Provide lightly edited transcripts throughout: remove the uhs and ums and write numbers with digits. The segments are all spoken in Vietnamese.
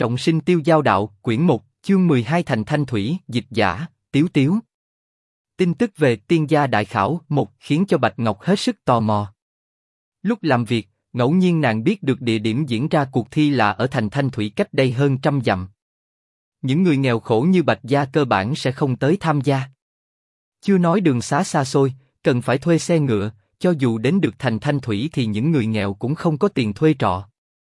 Trọng sinh tiêu giao đạo, quyển 1, chương 12 thành thanh thủy, dịch giả, Tiếu Tiếu. Tin tức về tiên gia đại khảo 1 khiến cho Bạch Ngọc hết sức tò mò. Lúc làm việc, ngẫu nhiên nàng biết được địa điểm diễn ra cuộc thi là ở thành Thanh Thủy cách đây hơn 100 dặm. Những người nghèo khổ như Bạch gia cơ bản sẽ không tới tham gia. Chưa nói đường xá xa xôi, cần phải thuê xe ngựa, cho dù đến được thành Thanh Thủy thì những người nghèo cũng không có tiền thuê trọ.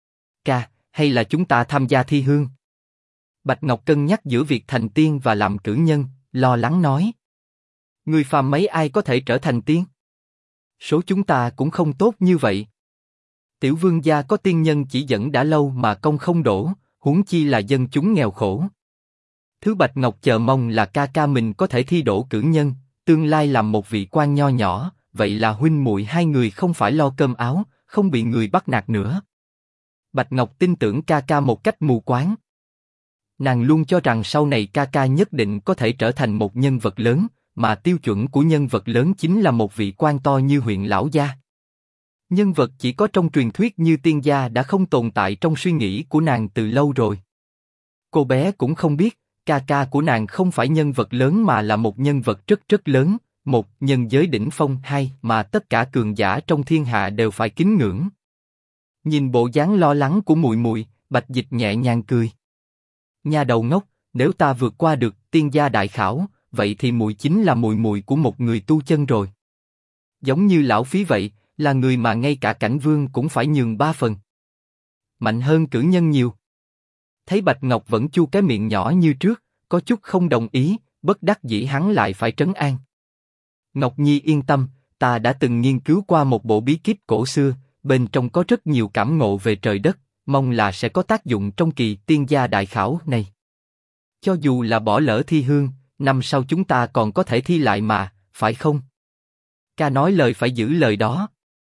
Hay là chúng ta tham gia thi hương? Bạch Ngọc cân nhắc giữa việc thành tiên và làm cử nhân, lo lắng nói. Người phàm mấy ai có thể trở thành tiên? Số chúng ta cũng không tốt như vậy. Tiểu vương gia có tiên nhân chỉ dẫn đã lâu mà công không đổ, huống chi là dân chúng nghèo khổ. Thứ Bạch Ngọc chờ mong là ca ca mình có thể thi đỗ cử nhân, tương lai làm một vị quan nho nhỏ, vậy là huynh muội hai người không phải lo cơm áo, không bị người bắt nạt nữa. Bạch Ngọc tin tưởng ca ca một cách mù quáng. Nàng luôn cho rằng sau này ca ca nhất định có thể trở thành một nhân vật lớn, mà tiêu chuẩn của nhân vật lớn chính là một vị quan to như huyện lão gia. Nhân vật chỉ có trong truyền thuyết như tiên gia đã không tồn tại trong suy nghĩ của nàng từ lâu rồi. Cô bé cũng không biết, ca ca của nàng không phải nhân vật lớn mà là một nhân vật rất rất lớn, một nhân giới đỉnh phong, hai mà tất cả cường giả trong thiên hạ đều phải kính ngưỡng. Nhìn bộ dáng lo lắng của muội muội, Bạch Dịch nhẹ nhàng cười. Nha đầu ngốc, nếu ta vượt qua được tiên gia đại khảo, vậy thì muội chính là muội muội của một người tu chân rồi. Giống như lão phí vậy, là người mà ngay cả cảnh vương cũng phải nhường 3 phần. Mạnh hơn cử nhân nhiều. Thấy Bạch Ngọc vẫn chu cái miệng nhỏ như trước, có chút không đồng ý, bất đắc dĩ hắn lại phải trấn an. Ngọc Nhi yên tâm, ta đã từng nghiên cứu qua một bộ bí kíp cổ xưa, bên trong có rất nhiều cảm ngộ về trời đất, mong là sẽ có tác dụng trong kỳ tiên gia đại khảo này. Cho dù là bỏ lỡ thi hương, năm sau chúng ta còn có thể thi lại mà, phải không? Ca nói lời phải giữ lời đó.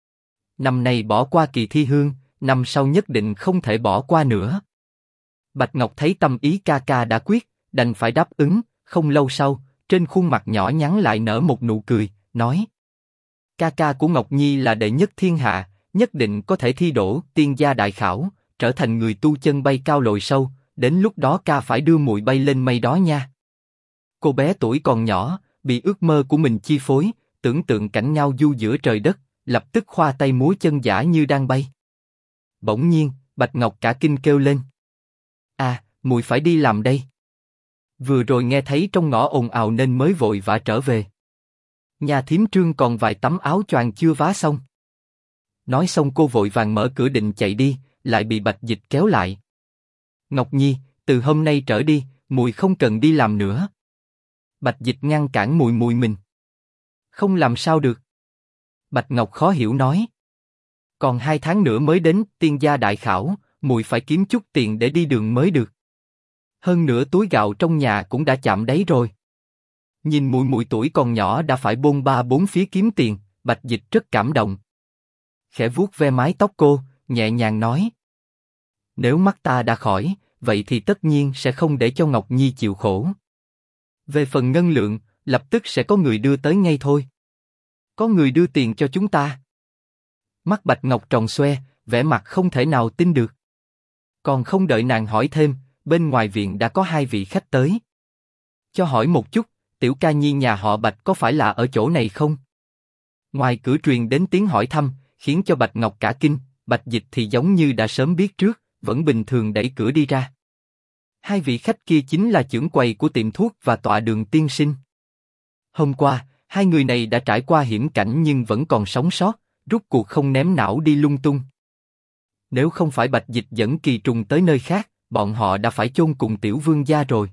Năm nay bỏ qua kỳ thi hương, năm sau nhất định không thể bỏ qua nữa. Bạch Ngọc thấy tâm ý ca ca đã quyết, đành phải đáp ứng. Không lâu sau, trên khuôn mặt nhỏ nhắn lại nở một nụ cười, nói: ca ca của Ngọc Nhi là đệ nhất thiên hạ, nhất định có thể thi đỗ tiên gia đại khảo, trở thành người tu chân bay cao lội sâu. Đến lúc đó ca phải đưa muội bay lên mây đó nha. Cô bé tuổi còn nhỏ, bị ước mơ của mình chi phối, tưởng tượng cảnh ngao du giữa trời đất, lập tức khoa tay múa chân giả như đang bay. Bỗng nhiên, Bạch Ngọc cả kinh kêu lên: muội phải đi làm đây. Vừa rồi nghe thấy trong ngõ ồn ào nên mới vội vã trở về. Nhà thím Trương còn vài tấm áo choàng chưa vá xong. Nói xong cô vội vàng mở cửa định chạy đi, lại bị Bạch Dịch kéo lại. Ngọc Nhi, từ hôm nay trở đi, muội không cần đi làm nữa. Bạch Dịch ngăn cản muội muội mình. Không làm sao được. Bạch Ngọc khó hiểu nói. Còn 2 tháng nữa mới đến tiên gia đại khảo, muội phải kiếm chút tiền để đi đường mới được. Hơn nữa túi gạo trong nhà cũng đã chạm đáy rồi. Nhìn muội muội tuổi còn nhỏ đã phải bôn ba bốn phía kiếm tiền, Bạch Dịch rất cảm động. Khẽ vuốt ve mái tóc cô, nhẹ nhàng nói: nếu mắt ta đã khỏi, vậy thì tất nhiên sẽ không để cho Ngọc Nhi chịu khổ. Về phần ngân lượng, lập tức sẽ có người đưa tới ngay thôi. Có người đưa tiền cho chúng ta. Mắt Bạch Ngọc tròn xoe, vẻ mặt không thể nào tin được. Còn không đợi nàng hỏi thêm, bên ngoài viện đã có 2 vị khách tới. Cho hỏi một chút, tiểu ca nhi nhà họ Bạch có phải là ở chỗ này không? Ngoài cửa truyền đến tiếng hỏi thăm, khiến cho Bạch Ngọc cả kinh. Bạch Dịch thì giống như đã sớm biết trước, vẫn bình thường đẩy cửa đi ra. 2 vị khách kia chính là trưởng quầy của tiệm thuốc và tọa đường tiên sinh. Hôm qua, 2 người này đã trải qua hiểm cảnh nhưng vẫn còn sống sót, rút cuộc không ném não đi lung tung. Nếu không phải Bạch Dịch dẫn Kỳ Trùng tới nơi khác, bọn họ đã phải chôn cùng tiểu vương gia rồi.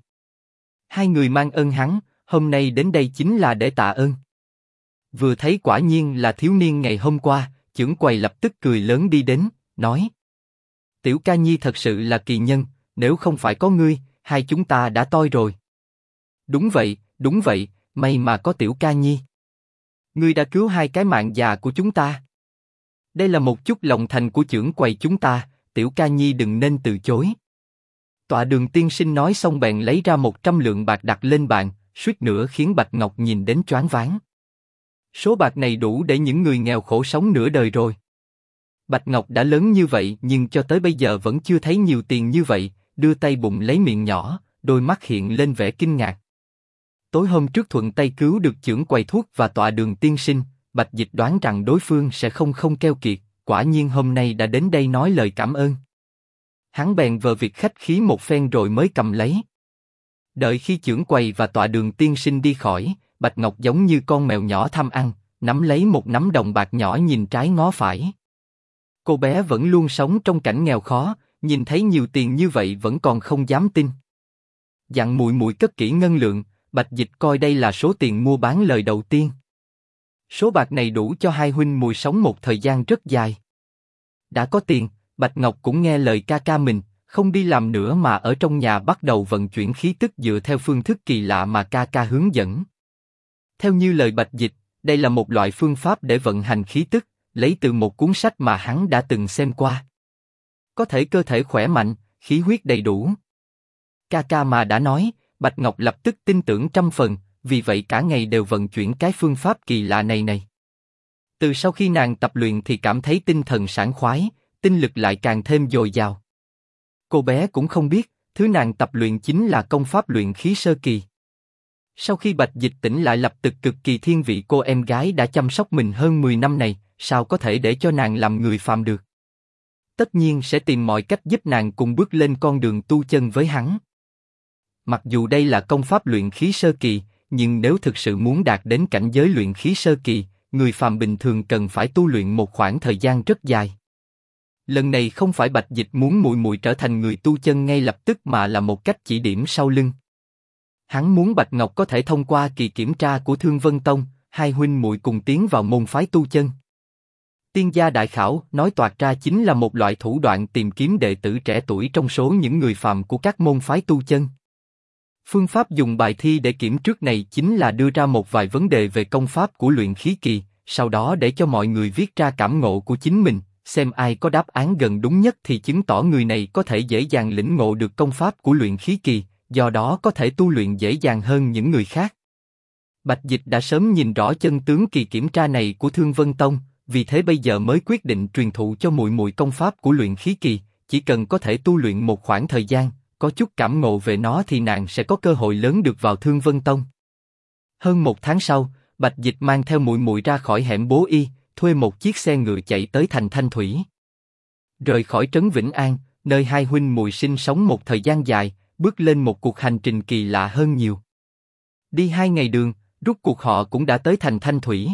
2 người mang ơn hắn, hôm nay đến đây chính là để tạ ơn. Vừa thấy quả nhiên là thiếu niên ngày hôm qua, trưởng quầy lập tức cười lớn đi đến, nói: tiểu ca nhi thật sự là kỳ nhân, nếu không phải có ngươi, hai chúng ta đã toi rồi. Đúng vậy, may mà có tiểu ca nhi. Ngươi đã cứu 2 cái mạng già của chúng ta. Đây là một chút lòng thành của trưởng quầy chúng ta, tiểu ca nhi đừng nên từ chối. Tọa đường tiên sinh nói xong bèn lấy ra 100 lượng bạc đặt lên bàn, suýt nữa khiến Bạch Ngọc nhìn đến choáng váng. Số bạc này đủ để những người nghèo khổ sống nửa đời rồi. Bạch Ngọc đã lớn như vậy nhưng cho tới bây giờ vẫn chưa thấy nhiều tiền như vậy, đưa tay bụng lấy miệng nhỏ, đôi mắt hiện lên vẻ kinh ngạc. Tối hôm trước thuận tay cứu được chưởng quầy thuốc và tọa đường tiên sinh, Bạch Dịch đoán rằng đối phương sẽ không keo kiệt, quả nhiên hôm nay đã đến đây nói lời cảm ơn. Hắn bèn vờ việc khách khí một phen rồi mới cầm lấy. Đợi khi chưởng quầy và tọa đường tiên sinh đi khỏi, Bạch Ngọc giống như con mèo nhỏ tham ăn, nắm lấy một nắm đồng bạc nhỏ nhìn trái ngó phải. Cô bé vẫn luôn sống trong cảnh nghèo khó, nhìn thấy nhiều tiền như vậy vẫn còn không dám tin. Dặn muội muội cất kỹ ngân lượng, Bạch Dịch coi đây là số tiền mua bán lời đầu tiên. Số bạc này đủ cho hai huynh muội sống một thời gian rất dài. Đã có tiền, Bạch Ngọc cũng nghe lời ca ca mình, không đi làm nữa mà ở trong nhà bắt đầu vận chuyển khí tức dựa theo phương thức kỳ lạ mà ca ca hướng dẫn. Theo như lời Bạch Dịch, đây là một loại phương pháp để vận hành khí tức, lấy từ một cuốn sách mà hắn đã từng xem qua. Có thể cơ thể khỏe mạnh, khí huyết đầy đủ. Ca ca mà đã nói, Bạch Ngọc lập tức tin tưởng 100%, vì vậy cả ngày đều vận chuyển cái phương pháp kỳ lạ này. Từ sau khi nàng tập luyện thì cảm thấy tinh thần sảng khoái, tinh lực lại càng thêm dồi dào. Cô bé cũng không biết, thứ nàng tập luyện chính là công pháp luyện khí sơ kỳ. Sau khi Bạch Dịch tỉnh lại lập tức cực kỳ thiên vị cô em gái đã chăm sóc mình hơn 10 năm này, sao có thể để cho nàng làm người phàm được. Tất nhiên sẽ tìm mọi cách giúp nàng cùng bước lên con đường tu chân với hắn. Mặc dù đây là công pháp luyện khí sơ kỳ, nhưng nếu thực sự muốn đạt đến cảnh giới luyện khí sơ kỳ, người phàm bình thường cần phải tu luyện một khoảng thời gian rất dài. Lần này không phải Bạch Dịch muốn muội muội trở thành người tu chân ngay lập tức mà là một cách chỉ điểm sau lưng. Hắn muốn Bạch Ngọc có thể thông qua kỳ kiểm tra của Thương Vân Tông, hai huynh muội cùng tiến vào môn phái tu chân. Tiên gia đại khảo nói toạc ra chính là một loại thủ đoạn tìm kiếm đệ tử trẻ tuổi trong số những người phàm của các môn phái tu chân. Phương pháp dùng bài thi để kiểm trước này chính là đưa ra một vài vấn đề về công pháp của luyện khí kỳ, sau đó để cho mọi người viết ra cảm ngộ của chính mình, xem ai có đáp án gần đúng nhất thì chứng tỏ người này có thể dễ dàng lĩnh ngộ được công pháp của luyện khí kỳ, do đó có thể tu luyện dễ dàng hơn những người khác. Bạch Dịch đã sớm nhìn rõ chân tướng kỳ kiểm tra này của Thương Vân Tông, vì thế bây giờ mới quyết định truyền thụ cho muội muội công pháp của luyện khí kỳ, chỉ cần có thể tu luyện một khoảng thời gian, có chút cảm ngộ về nó thì nàng sẽ có cơ hội lớn được vào Thương Vân Tông. Hơn 1 tháng sau, Bạch Dịch mang theo muội muội ra khỏi hẻm Bố Y, thuê một chiếc xe ngựa chạy tới thành Thanh Thủy. Rời khỏi trấn Vĩnh An, nơi hai huynh muội sinh sống một thời gian dài, bước lên một cuộc hành trình kỳ lạ hơn nhiều. Đi 2 ngày đường, rút cuộc họ cũng đã tới thành Thanh Thủy.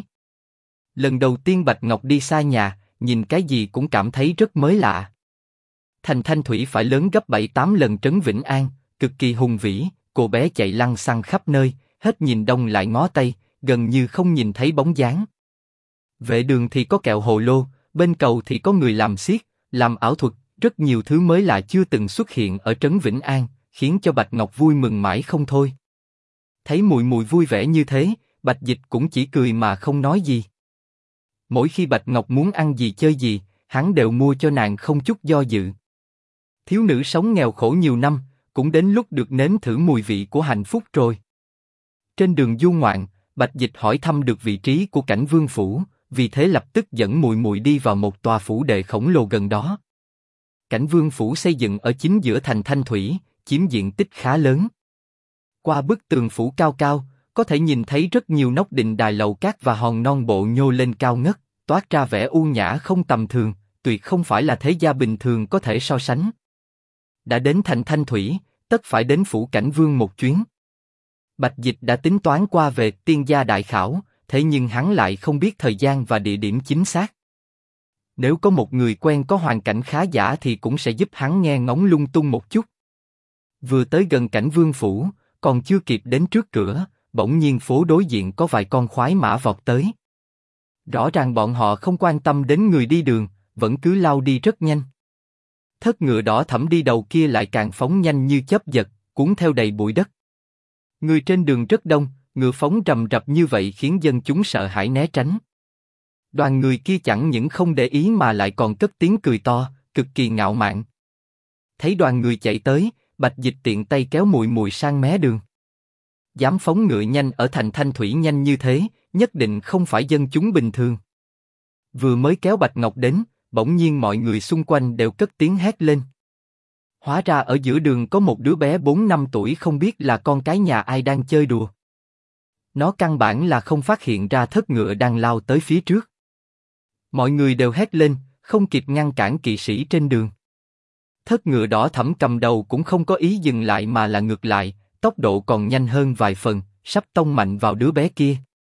Lần đầu tiên Bạch Ngọc đi xa nhà, nhìn cái gì cũng cảm thấy rất mới lạ. Thành Thanh Thủy phải lớn gấp 7-8 lần trấn Vĩnh An, cực kỳ hùng vĩ, cô bé chạy lăng xăng khắp nơi, hết nhìn đông lại ngó tây, gần như không nhìn thấy bóng dáng. Vệ đường thì có kẹo hồ lô, bên cầu thì có người làm xiếc, làm ảo thuật, rất nhiều thứ mới lạ chưa từng xuất hiện ở trấn Vĩnh An, khiến cho Bạch Ngọc vui mừng mãi không thôi. Thấy muội muội vui vẻ như thế, Bạch Dịch cũng chỉ cười mà không nói gì. Mỗi khi Bạch Ngọc muốn ăn gì chơi gì, hắn đều mua cho nàng không chút do dự. Thiếu nữ sống nghèo khổ nhiều năm, cũng đến lúc được nếm thử mùi vị của hạnh phúc rồi. Trên đường du ngoạn, Bạch Dịch hỏi thăm được vị trí của Cảnh Vương phủ, vì thế lập tức dẫn muội muội đi vào một tòa phủ đệ khổng lồ gần đó. Cảnh Vương phủ xây dựng ở chính giữa thành Thanh Thủy, chiếm diện tích khá lớn. Qua bức tường phủ cao cao, có thể nhìn thấy rất nhiều nóc đình đài lầu cát và hòn non bộ nhô lên cao ngất, toát ra vẻ u nhã không tầm thường, tuyệt không phải là thế gia bình thường có thể so sánh. Đã đến thành Thanh Thủy, tất phải đến phủ Cảnh Vương một chuyến. Bạch Dịch đã tính toán qua về tiên gia đại khảo, thế nhưng hắn lại không biết thời gian và địa điểm chính xác. Nếu có một người quen có hoàn cảnh khá giả thì cũng sẽ giúp hắn nghe ngóng lung tung một chút. Vừa tới gần Cảnh Vương phủ, còn chưa kịp đến trước cửa, bỗng nhiên phố đối diện có vài con khoái mã vọt tới. Rõ ràng bọn họ không quan tâm đến người đi đường, vẫn cứ lao đi rất nhanh. Thất ngựa đỏ thẫm đi đầu kia lại càng phóng nhanh như chớp giật, cuốn theo đầy bụi đất. Người trên đường rất đông, ngựa phóng rầm rập như vậy khiến dân chúng sợ hãi né tránh. Đoàn người kia chẳng những không để ý mà lại còn cất tiếng cười to, cực kỳ ngạo mạn. Thấy đoàn người chạy tới, Bạch Dịch tiện tay kéo muội muội sang mé đường. Dám phóng ngựa nhanh ở thành Thanh Thủy nhanh như thế, nhất định không phải dân chúng bình thường. Vừa mới kéo Bạch Ngọc đến, bỗng nhiên mọi người xung quanh đều cất tiếng hét lên. Hóa ra ở giữa đường có một đứa bé 4-5 tuổi không biết là con cái nhà ai đang chơi đùa. Nó căn bản là không phát hiện ra thất ngựa đang lao tới phía trước. Mọi người đều hét lên, không kịp ngăn cản kỵ sĩ trên đường. Thất ngựa đỏ thẫm cầm đầu cũng không có ý dừng lại mà là ngược lại, tốc độ còn nhanh hơn vài phần, sắp tông mạnh vào đứa bé kia.